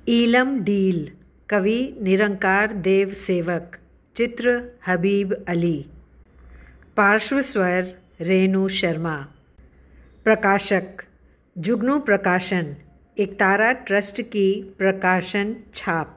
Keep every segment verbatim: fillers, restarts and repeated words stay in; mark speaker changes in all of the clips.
Speaker 1: Eelam deal, कवि निरंकार देव सेवक, चित्र हबीब अली, पार्श्व स्वर रेणु शर्मा। प्रकाशक जुगनू प्रकाशन, एकतारा ट्रस्ट की प्रकाशन छाप।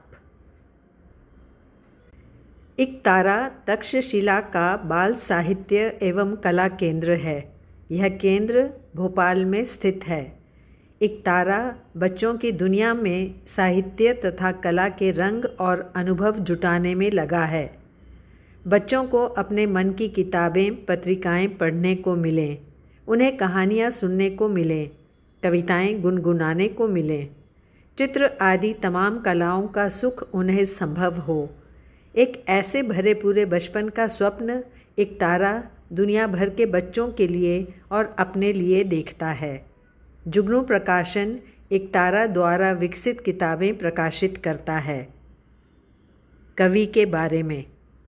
Speaker 1: एकतारा तक्षशिला का बाल साहित्य एवं कला केंद्र है। यह केंद्र भोपाल में स्थित है। एकतारा बच्चों की दुनिया में साहित्य तथा कला के रंग और अनुभव जुटाने में लगा है। बच्चों को अपने मन की किताबें पत्रिकाएं पढ़ने को मिलें, उन्हें कहानियां सुनने को मिलें, कविताएं गुनगुनाने को मिलें, चित्र आदि तमाम कलाओं का सुख उन्हें संभव हो। एक ऐसे भरे पूरे बचपन का स्वप्न एकतारा दुनिया भर के बच्चों के लिए और अपने लिए देखता है। जुगनू प्रकाशन एकतारा द्वारा विकसित किताबें प्रकाशित करता है। कवि के बारे में।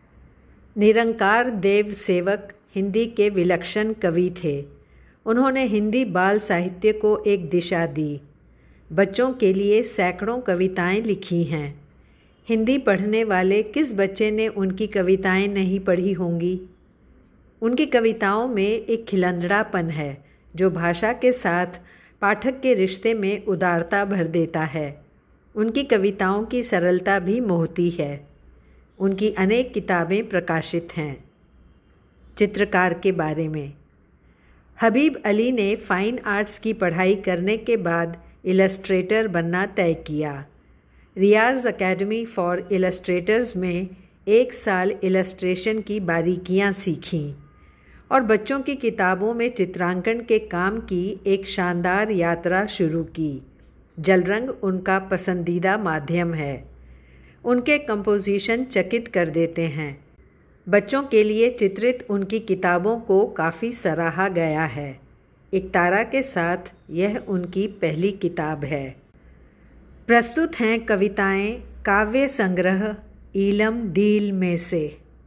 Speaker 1: निरंकार देव सेवक हिंदी के विलक्षण कवि थे। उन्होंने हिंदी बाल साहित्य को एक दिशा दी। बच्चों के लिए सैकड़ों कविताएं लिखी हैं। हिंदी पढ़ने वाले किस बच्चे ने उनकी कविताएं नहीं पढ़ी होंगी? उनकी कविताओं में एक खिलंदड़ापन है जो भाषा के साथ पाठक के रिश्ते में उदारता भर देता है। उनकी कविताओं की सरलता भी मोहती है। उनकी अनेक किताबें प्रकाशित हैं। चित्रकार के बारे में। हबीब अली ने फाइन आर्ट्स की पढ़ाई करने के बाद इलस्ट्रेटर बनना तय किया। रियाज एकेडमी फॉर इलस्ट्रेटर्स में एक साल इलस्ट्रेशन की बारीकियां सीखीं और बच्चों की किताबों में चित्रांकन के काम की एक शानदार यात्रा शुरू की। जलरंग उनका पसंदीदा माध्यम है। उनके कंपोजिशन चकित कर देते हैं। बच्चों के लिए चित्रित उनकी किताबों को काफ़ी सराहा गया है। एकतारा के साथ यह उनकी पहली किताब है। प्रस्तुत हैं कविताएं काव्य संग्रह ईलम डील में से।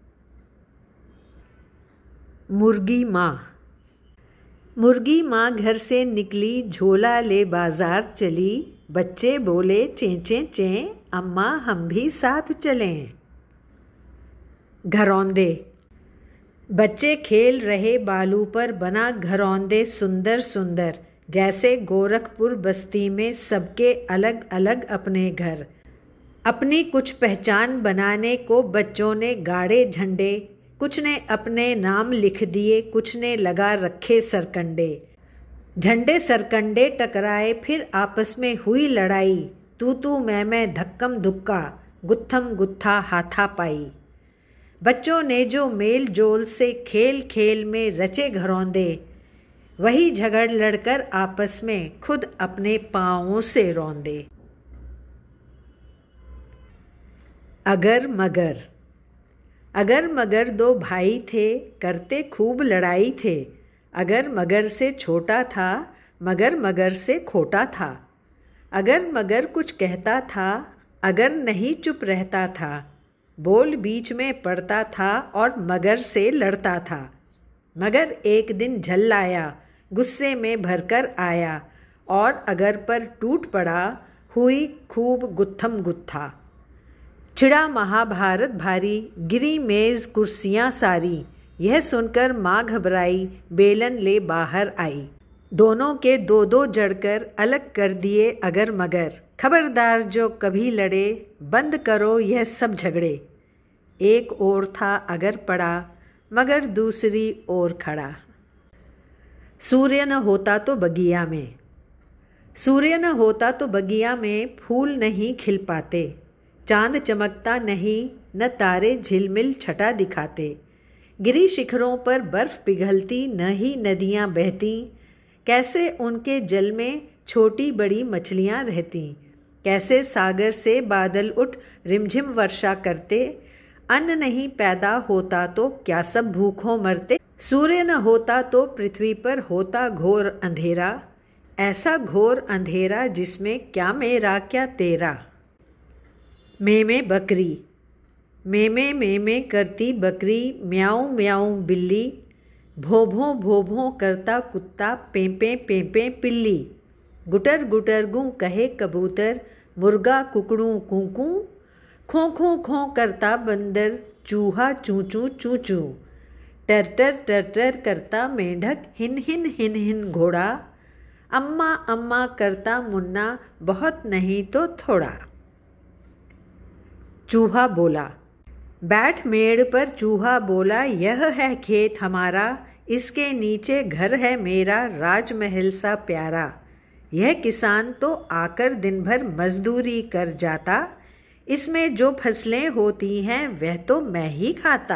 Speaker 1: मुर्गी माँ। मुर्गी माँ घर से निकली, झोला ले बाजार चली। बच्चे बोले चें चें चें, अम्मा हम भी साथ चलें। घरौंदे। बच्चे खेल रहे बालू पर, बना घरौंदे सुंदर सुंदर। जैसे गोरखपुर बस्ती में सबके अलग अलग अपने घर। अपनी कुछ पहचान बनाने को बच्चों ने गाड़े झंडे। कुछ ने अपने नाम लिख दिए, कुछ ने लगा रखे सरकंडे। झंडे सरकंडे टकराए, फिर आपस में हुई लड़ाई। तू तू मैं मैं धक्कम धुक्का, गुत्थम गुत्था हाथापाई। बच्चों ने जो मेल जोल से खेल खेल में रचे घरौंदे, वही झगड़ लड़कर आपस में खुद अपने पाँवों से रौंदे। अगर मगर। अगर मगर दो भाई थे, करते खूब लड़ाई थे। अगर मगर से छोटा था, मगर मगर से खोटा था। अगर मगर कुछ कहता था, अगर नहीं चुप रहता था। बोल बीच में पड़ता था और मगर से लड़ता था। मगर एक दिन झल्लाया, गुस्से में भरकर आया और अगर पर टूट पड़ा, हुई खूब गुत्थम गुत्था। छिड़ा महाभारत भारी, गिरी मेज कुर्सियाँ सारी। यह सुनकर माँ घबराई, बेलन ले बाहर आई। दोनों के दो दो जड़कर अलग कर दिए अगर मगर। खबरदार जो कभी लड़े, बंद करो यह सब झगड़े। एक ओर था अगर पड़ा, मगर दूसरी ओर खड़ा। सूर्य न होता तो बगिया में। सूर्य न होता तो बगिया में फूल नहीं खिल पाते। चांद चमकता नहीं, न तारे झिलमिल छटा दिखाते। गिरी शिखरों पर बर्फ पिघलती, न ही नदियाँ बहती। कैसे उनके जल में छोटी बड़ी मछलियाँ रहती। कैसे सागर से बादल उठ रिमझिम वर्षा करते। अन्न नहीं पैदा होता तो क्या सब भूखों मरते। सूर्य न होता तो पृथ्वी पर होता घोर अंधेरा। ऐसा घोर अंधेरा जिसमें क्या मेरा क्या तेरा। में में बकरी। में में में में करती बकरी, म्याऊं म्याऊं बिल्ली। भों भों भों भों करता कुत्ता, पें पें पें पें पिल्ली। गुटर गुटर गूं कहे कबूतर, मुर्गा कुकड़ू कूकू, खों खों खों करता बंदर, चूहा चूं चूं चूं चूं, टरटर टरटर करता मेंढक, हिन हिन हिन हिन घोड़ा, अम्मा अम्मा करता मुन्ना, बहुत नहीं तो थोड़ा। चूहा बोला, बैठ मेड़ पर चूहा बोला, यह है खेत हमारा, इसके नीचे घर है मेरा, राजमहल सा प्यारा। यह किसान तो आकर दिन भर मजदूरी कर जाता, इसमें जो फसलें होती हैं वह तो मैं ही खाता।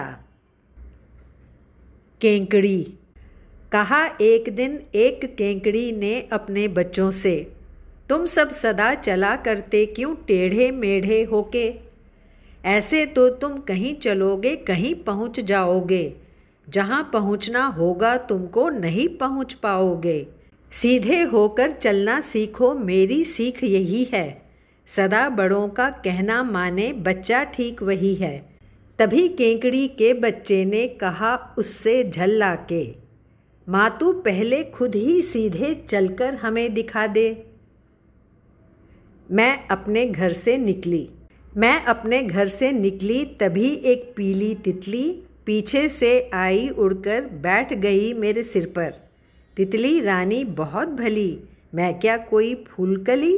Speaker 1: केंकड़ी, कहा एक दिन एक केंकड़ी ने अपने बच्चों से, तुम सब सदा चला करते क्यों टेढ़े मेढ़े होके, ऐसे तो तुम कहीं चलोगे कहीं पहुंच जाओगे, जहां पहुंचना होगा तुमको नहीं पहुंच पाओगे। सीधे होकर चलना सीखो, मेरी सीख यही है, सदा बड़ों का कहना माने, बच्चा ठीक वही है। तभी केंकड़ी के बच्चे ने कहा उससे झल्ला के, माँ तू पहले खुद ही सीधे चलकर हमें दिखा दे। मैं अपने घर से निकली मैं अपने घर से निकली तभी एक पीली तितली पीछे से आई, उड़कर बैठ गई मेरे सिर पर। तितली रानी बहुत भली, मैं क्या कोई फूलकली।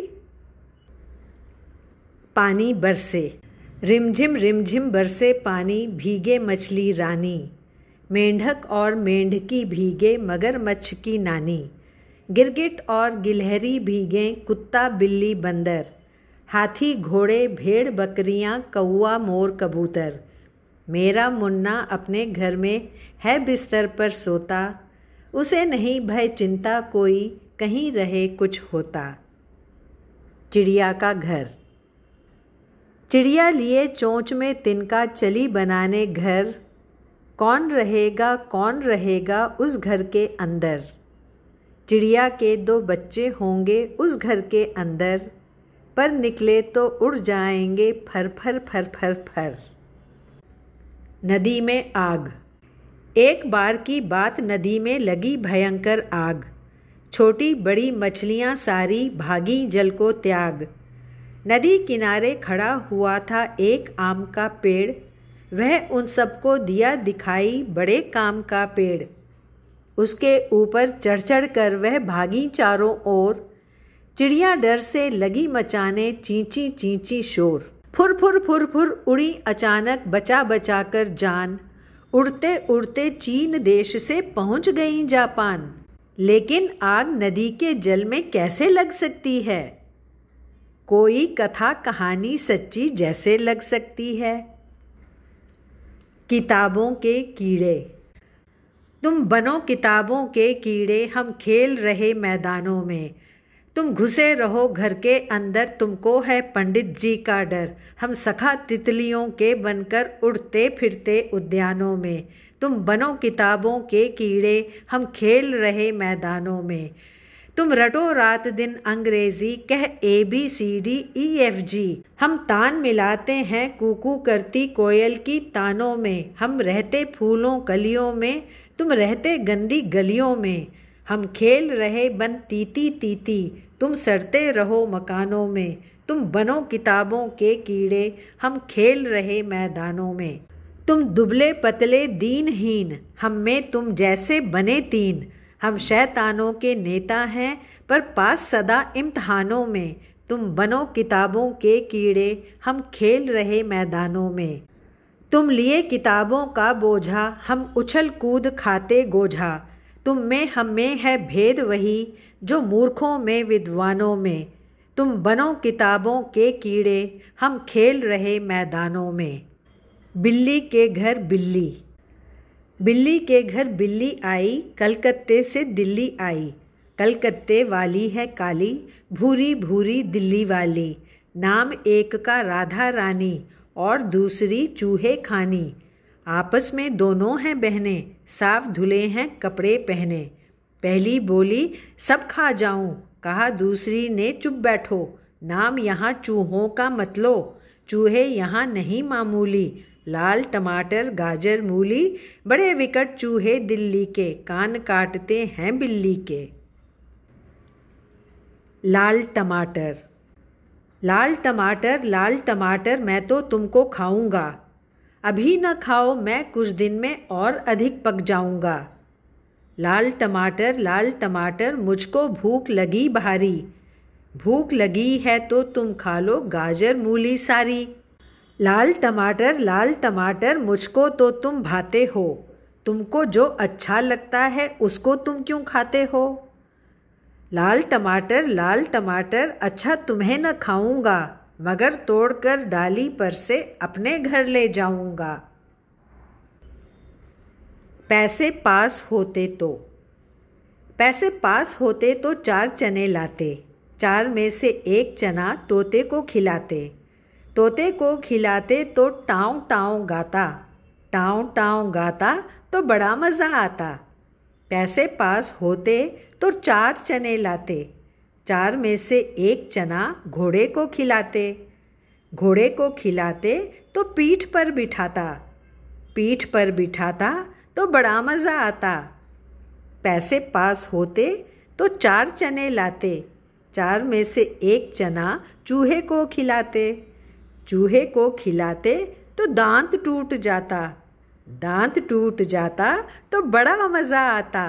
Speaker 1: पानी बरसे, रिमझिम रिमझिम बरसे पानी, भीगे मछली रानी, मेंढक और मेंढकी भीगे मगरमच्छ की नानी, गिरगिट और गिलहरी भीगे, कुत्ता बिल्ली बंदर, हाथी घोड़े भेड़ बकरियां, कौआ मोर कबूतर। मेरा मुन्ना अपने घर में है बिस्तर पर सोता, उसे नहीं भय चिंता कोई, कहीं रहे कुछ होता। चिड़िया का घर, चिड़िया लिए चोंच में तिनका, चली बनाने घर, कौन रहेगा कौन रहेगा उस घर के अंदर। चिड़िया के दो बच्चे होंगे उस घर के अंदर, पर निकले तो उड़ जाएंगे फर फर फर फर फर। नदी में आग, एक बार की बात, नदी में लगी भयंकर आग, छोटी बड़ी मछलियां सारी भागी जल को त्याग। नदी किनारे खड़ा हुआ था एक आम का पेड़, वह उन सबको दिया दिखाई बड़े काम का पेड़। उसके ऊपर चढ़ चढ़ कर वह भागी चारों ओर, चिड़िया डर से लगी मचाने चींची चींची शोर। फुर फुर फुर फुर उड़ी अचानक बचा बचा कर जान, उड़ते उड़ते चीन देश से पहुंच गई जापान। लेकिन आग नदी के जल में कैसे लग सकती है, कोई कथा कहानी सच्ची जैसे लग सकती है। किताबों के कीड़े, तुम बनो किताबों के कीड़े, हम खेल रहे मैदानों में, तुम घुसे रहो घर के अंदर, तुमको है पंडित जी का डर। हम सखा तितलियों के बनकर उड़ते फिरते उद्यानों में, तुम बनो किताबों के कीड़े, हम खेल रहे मैदानों में। तुम रटो रात दिन अंग्रेजी, कह A B C D E F G, हम तान मिलाते हैं कूकू करती कोयल की तानों में। हम रहते फूलों कलियों में, तुम रहते गंदी गलियों में, हम खेल रहे बन तीती तीती, तुम सड़ते रहो मकानों में। तुम बनो किताबों के कीड़े, हम खेल रहे मैदानों में। तुम दुबले पतले दीनहीन, हम में तुम जैसे बने तीन, हम शैतानों के नेता हैं पर पास सदा इम्तहानों में। तुम बनो किताबों के कीड़े, हम खेल रहे मैदानों में। तुम लिए किताबों का बोझा, हम उछल कूद खाते गोझा। तुम में हम में है भेद वही, जो मूर्खों में विद्वानों में। तुम बनो किताबों के कीड़े, हम खेल रहे मैदानों में। बिल्ली के घर बिल्ली, बिल्ली के घर बिल्ली आई, कलकत्ते से दिल्ली आई। कलकत्ते वाली है काली, भूरी भूरी दिल्ली वाली। नाम एक का राधा रानी और दूसरी चूहे खानी। आपस में दोनों हैं बहनें, साफ धुले हैं कपड़े पहने। पहली बोली सब खा जाऊं, कहा दूसरी ने चुप बैठो। नाम यहाँ चूहों का मत लो, चूहे यहाँ नहीं मामूली। लाल टमाटर गाजर मूली, बड़े विकट चूहे दिल्ली के, कान काटते हैं बिल्ली के। लाल टमाटर, लाल टमाटर लाल टमाटर मैं तो तुमको खाऊंगा। अभी न खाओ, मैं कुछ दिन में और अधिक पक जाऊंगा। लाल टमाटर लाल टमाटर मुझको भूख लगी भारी। भूख लगी है तो तुम खा लो गाजर मूली सारी। लाल टमाटर लाल टमाटर मुझको तो तुम भाते हो। तुमको जो अच्छा लगता है उसको तुम क्यों खाते हो। लाल टमाटर लाल टमाटर अच्छा तुम्हें न खाऊंगा, मगर तोड़कर डाली पर से अपने घर ले जाऊंगा। पैसे पास होते तो पैसे पास होते तो चार चने लाते। चार में से एक चना तोते को खिलाते। तोते को खिलाते तो टाँव टाँव गाता। टाँव टाँव गाता तो बड़ा मज़ा आता। पैसे पास होते तो चार चने लाते। चार में से एक चना घोड़े को खिलाते। घोड़े को खिलाते तो पीठ पर बिठाता। पीठ पर बिठाता तो बड़ा मज़ा आता। पैसे पास होते तो चार चने लाते। चार में से एक चना चूहे को खिलाते। चूहे को खिलाते तो दांत टूट जाता। दांत टूट जाता तो बड़ा मज़ा आता।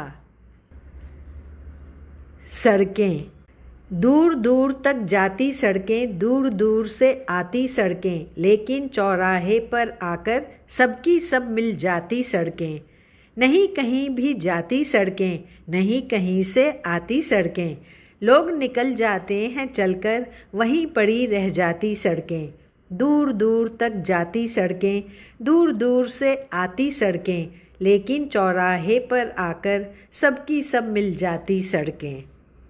Speaker 1: सड़कें दूर दूर तक जाती सड़कें, दूर दूर से आती सड़कें, लेकिन चौराहे पर आकर सबकी सब मिल जाती सड़कें। नहीं कहीं भी जाती सड़कें, नहीं कहीं से आती सड़कें। लोग निकल जाते हैं चलकर, वहीं पड़ी रह जाती सड़कें। दूर दूर तक जाती सड़कें, दूर दूर से आती सड़कें, लेकिन चौराहे पर आकर सबकी सब मिल जाती सड़कें।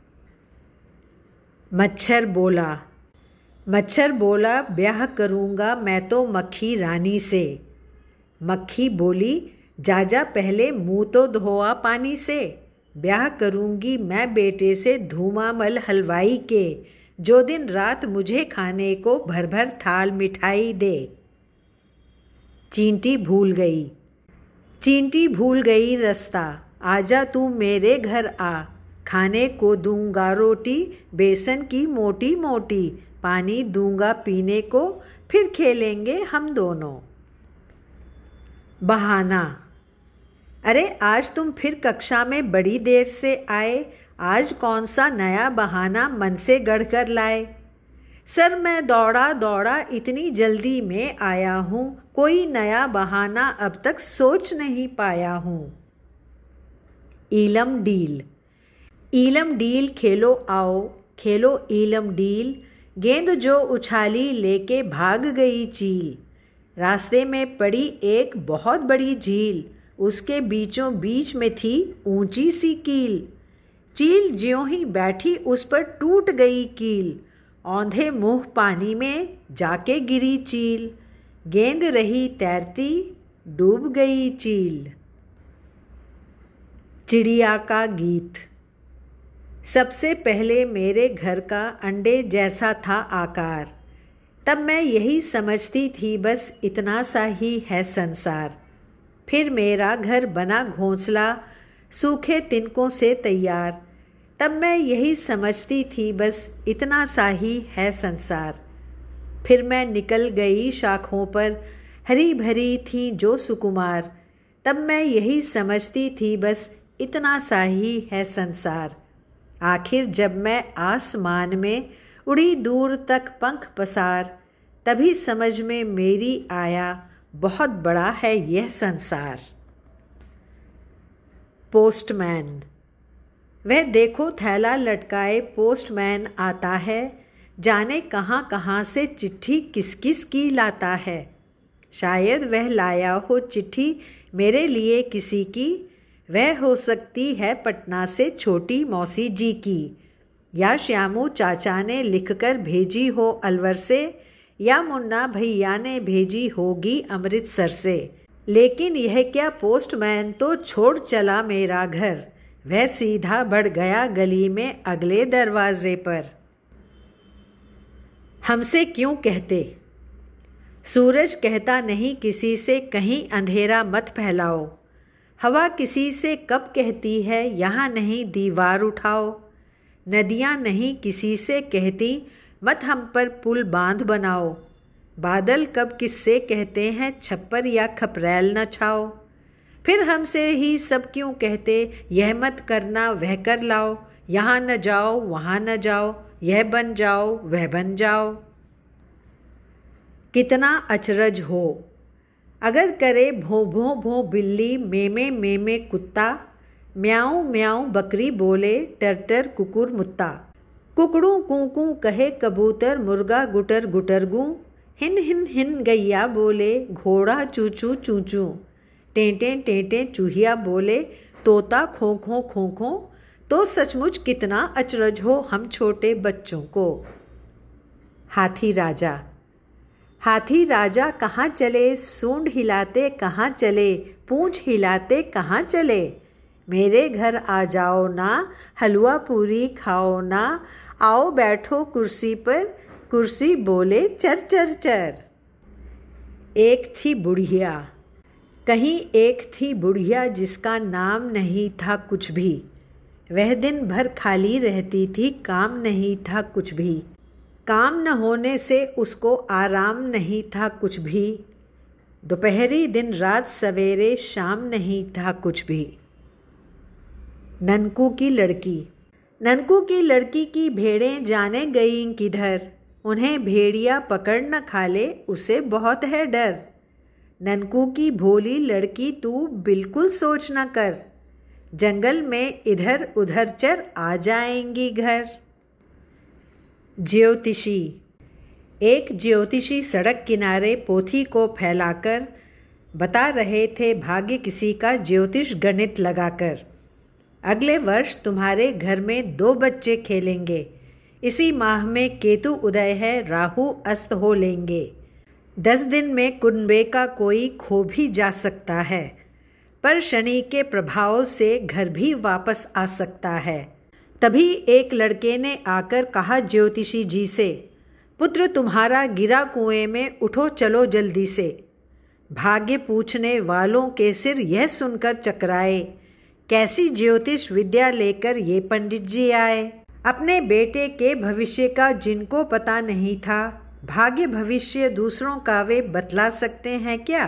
Speaker 1: मच्छर बोला मच्छर बोला ब्याह करूँगा मैं तो मक्खी रानी से। मक्खी बोली जा जा पहले मुँह तो धोआ पानी से। ब्याह करूँगी मैं बेटे से धूमामल हलवाई के, जो दिन रात मुझे खाने को भर भर थाल मिठाई दे। चींटी भूल गई चींटी भूल गई रास्ता, आजा तू मेरे घर आ। खाने को दूंगा रोटी बेसन की मोटी मोटी, पानी दूंगा पीने को फिर खेलेंगे हम दोनों। बहाना अरे आज तुम फिर कक्षा में बड़ी देर से आए, आज कौन सा नया बहाना मन से गढ़ कर लाए। सर मैं दौड़ा दौड़ा इतनी जल्दी में आया हूँ, कोई नया बहाना अब तक सोच नहीं पाया हूँ। ईलम डील ईलम डील खेलो आओ, खेलो ईलम डील, गेंद जो उछाली लेके भाग गई चील। रास्ते में पड़ी एक बहुत बड़ी झील, उसके बीचों बीच में थी ऊंची सी कील। चील ज्यों ही बैठी उस पर टूट गई कील, औंधे मुंह पानी में जाके गिरी चील। गेंद रही तैरती डूब गई चील। चिड़िया का गीत। सबसे पहले मेरे घर का अंडे जैसा था आकार, तब मैं यही समझती थी बस इतना सा ही है संसार। फिर मेरा घर बना घोंसला सूखे तिनकों से तैयार, तब मैं यही समझती थी बस इतना सा ही है संसार। फिर मैं निकल गई शाखों पर हरी भरी थी जो सुकुमार, तब मैं यही समझती थी बस इतना सा ही है संसार। आखिर जब मैं आसमान में उड़ी दूर तक पंख पसार, तभी समझ में मेरी आया बहुत बड़ा है यह संसार। पोस्टमैन वह देखो थैला लटकाए पोस्टमैन आता है, जाने कहाँ कहाँ से चिट्ठी किस किस की लाता है। शायद वह लाया हो चिट्ठी मेरे लिए किसी की, वह हो सकती है पटना से छोटी मौसी जी की, या श्यामू चाचा ने लिखकर भेजी हो अलवर से, या मुन्ना भैया ने भेजी होगी अमृतसर से। लेकिन यह क्या पोस्टमैन तो छोड़ चला मेरा घर, वह सीधा बढ़ गया गली में अगले दरवाजे पर। हमसे क्यों कहते सूरज कहता नहीं किसी से कहीं अंधेरा मत फैलाओ। हवा किसी से कब कहती है यहाँ नहीं दीवार उठाओ। नदियाँ नहीं किसी से कहती मत हम पर पुल बांध बनाओ। बादल कब किससे कहते हैं छप्पर या खपरैल न छाओ। फिर हमसे ही सब क्यों कहते यह मत करना वह कर लाओ। यहाँ न जाओ वहाँ न जाओ, यह बन जाओ वह बन जाओ। कितना अचरज हो अगर करे भों भों भों बिल्ली, मेमे मेमे कुत्ता, म्याऊं म्याऊं बकरी बोले, टर टर कुकुर मुत्ता। कुकड़ू कूं कूं कहे कबूतर, मुर्गा गुटर गुटर गूं, हिन हिन हिन गैया बोले, घोड़ा चूचू चूचू, टेंटे टेंटे चूहिया बोले, तोता खों खों खों खों। तो सचमुच कितना अचरज हो हम छोटे बच्चों को। हाथी राजा। हाथी राजा कहाँ चले, सूंड हिलाते कहाँ चले, पूंछ हिलाते कहाँ चले। मेरे घर आ जाओ ना, हलवा पूरी खाओ ना, आओ बैठो कुर्सी पर, कुर्सी बोले चर चर चर। एक थी बुढ़िया। कहीं एक थी बुढ़िया जिसका नाम नहीं था कुछ भी। वह दिन भर खाली रहती थी, काम नहीं था कुछ भी। काम न होने से उसको आराम नहीं था कुछ भी। दोपहरी दिन रात सवेरे शाम नहीं था कुछ भी। ननकू की लड़की। ननकू की लड़की की भेड़ें जाने गईं किधर, उन्हें भेड़िया पकड़ न खा ले उसे बहुत है डर। ननकू की भोली लड़की तू बिल्कुल सोच न कर, जंगल में इधर उधर चर आ जाएंगी घर। ज्योतिषी। एक ज्योतिषी सड़क किनारे पोथी को फैलाकर बता रहे थे भाग्य किसी का ज्योतिष गणित लगाकर। अगले वर्ष तुम्हारे घर में दो बच्चे खेलेंगे, इसी माह में केतु उदय है, राहु अस्त हो लेंगे। दस दिन में कुनबे का कोई खो भी जा सकता है, पर शनि के प्रभाव से घर भी वापस आ सकता है। तभी एक लड़के ने आकर कहा ज्योतिषी जी से, पुत्र तुम्हारा गिरा कुएं में, उठो चलो जल्दी से। भाग्य पूछने वालों के सिर यह सुनकर चकराए, कैसी ज्योतिष विद्या लेकर ये पंडित जी आए। अपने बेटे के भविष्य का जिनको पता नहीं था, भाग्य भविष्य दूसरों का वे बतला सकते हैं क्या।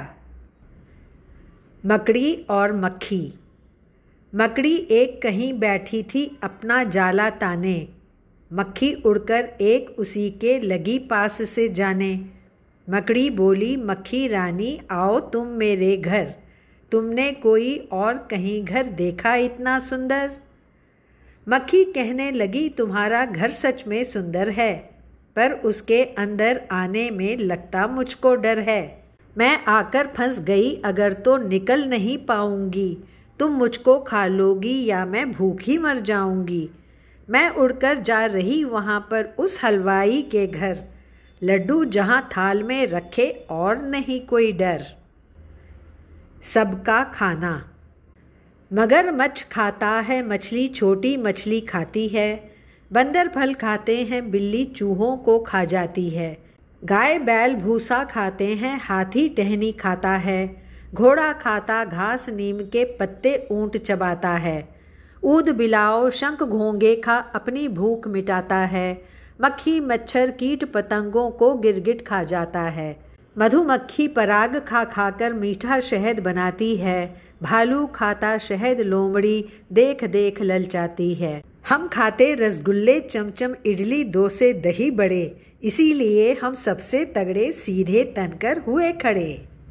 Speaker 1: मकड़ी और मक्खी। मकड़ी एक कहीं बैठी थी अपना जाला ताने, मक्खी उड़कर एक उसी के लगी पास से जाने। मकड़ी बोली मक्खी रानी आओ तुम मेरे घर, तुमने कोई और कहीं घर देखा इतना सुंदर। मक्खी कहने लगी तुम्हारा घर सच में सुंदर है, पर उसके अंदर आने में लगता मुझको डर है। मैं आकर फंस गई अगर तो निकल नहीं पाऊंगी, तुम मुझको खा लोगी या मैं भूखी मर जाऊंगी। मैं उड़कर जा रही वहाँ पर उस हलवाई के घर, लड्डू जहाँ थाल में रखे और नहीं कोई डर। सबका खाना। मगरमच्छ खाता है मछली, छोटी मछली खाती है। बंदर फल खाते हैं, बिल्ली चूहों को खा जाती है। गाय बैल भूसा खाते हैं, हाथी टहनी खाता है। घोड़ा खाता घास, नीम के पत्ते ऊंट चबाता है। ऊद बिलाओ शंख घोंगे खा अपनी भूख मिटाता है। मक्खी मच्छर कीट पतंगों को गिरगिट खा जाता है। मधुमक्खी पराग खा खाकर मीठा शहद बनाती है। भालू खाता शहद, लोमड़ी देख देख ललचाती है। हम खाते रसगुल्ले चमचम इडली डोसे दही बड़े, इसीलिए हम सबसे तगड़े सीधे तनकर हुए खड़े।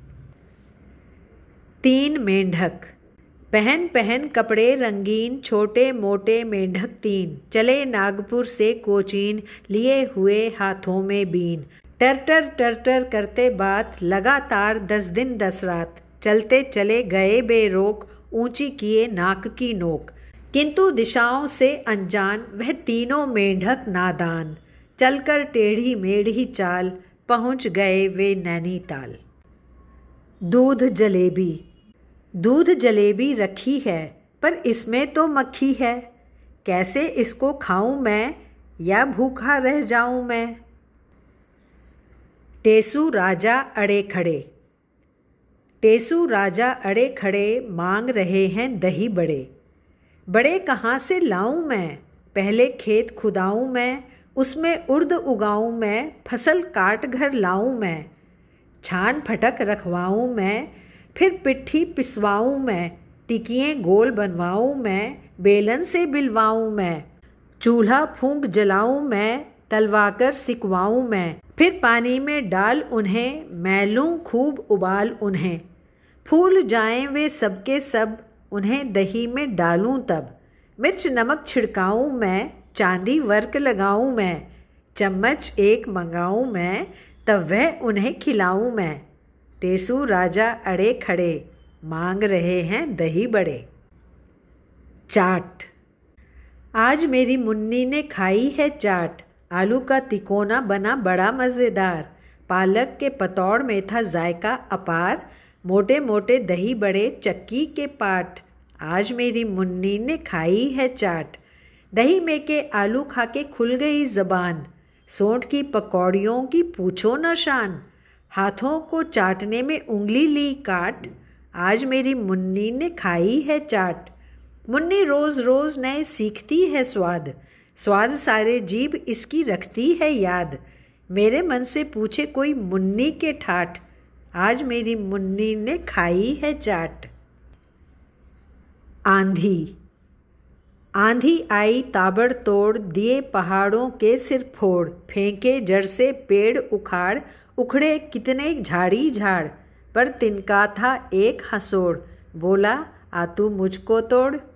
Speaker 1: तीन मेंढक। पहन पहन कपड़े रंगीन, छोटे मोटे मेंढक तीन, चले नागपुर से कोचीन, लिए हुए हाथों में बीन। टरटर टरटर करते बात, लगातार दस दिन दस रात, चलते चले गए बेरोक, ऊंची किए नाक की नोक। किंतु दिशाओं से अनजान वह तीनों मेंढक नादान, चलकर टेढ़ी मेढ़ी चाल, पहुंच गए वे नैनीताल। दूध जलेबी। दूध जलेबी रखी है, पर इसमें तो मक्खी है, कैसे इसको खाऊं मैं या भूखा रह जाऊं मैं। टेसू राजा अड़े खड़े। टेसू राजा अड़े खड़े, मांग रहे हैं दही बड़े। बड़े कहाँ से लाऊं मैं, पहले खेत खुदाऊं मैं, उसमें उर्द उगाऊं मैं, फसल काट घर लाऊं मैं, छान फटक रखवाऊं मैं, फिर पिट्ठी पिसवाऊं मैं, टिकिए गोल बनवाऊं मैं, बेलन से बिलवाऊं मैं, चूल्हा फूंक जलाऊं मैं, तलवाकर सिकवाऊं मैं, फिर पानी में डाल उन्हें, मैलूं खूब उबाल उन्हें, फूल जाएं वे सबके सब, उन्हें दही में डालूं तब, मिर्च नमक छिड़काऊं मैं, चांदी वर्क लगाऊं मैं, चम्मच एक मंगाऊं मैं, तब वह उन्हें खिलाऊं मैं। टेसू राजा अड़े खड़े, मांग रहे हैं दही बड़े। चाट। आज मेरी मुन्नी ने खाई है चाट, आलू का तिकोना बना बड़ा मज़ेदार, पालक के पतौड़ में था जायका अपार, मोटे मोटे दही बड़े चक्की के पाट, आज मेरी मुन्नी ने खाई है चाट। दही में के आलू खा के खुल गई ज़बान, सोंठ की पकौड़ियों की पूछो न शान, हाथों को चाटने में उंगली ली काट, आज मेरी मुन्नी ने खाई है चाट। मुन्नी रोज़ रोज़ नए सीखती है स्वाद, स्वाद सारे जीभ इसकी रखती है याद, मेरे मन से पूछे कोई मुन्नी के ठाठ, आज मेरी मुन्नी ने खाई है चाट। आंधी। आंधी आई ताबड़तोड़, दिए पहाड़ों के सिर फोड़, फेंके जड़ से पेड़ उखाड़, उखड़े कितने झाड़ी झाड़, पर तिनका था एक हंसोड़, बोला आ तू मुझको तोड़।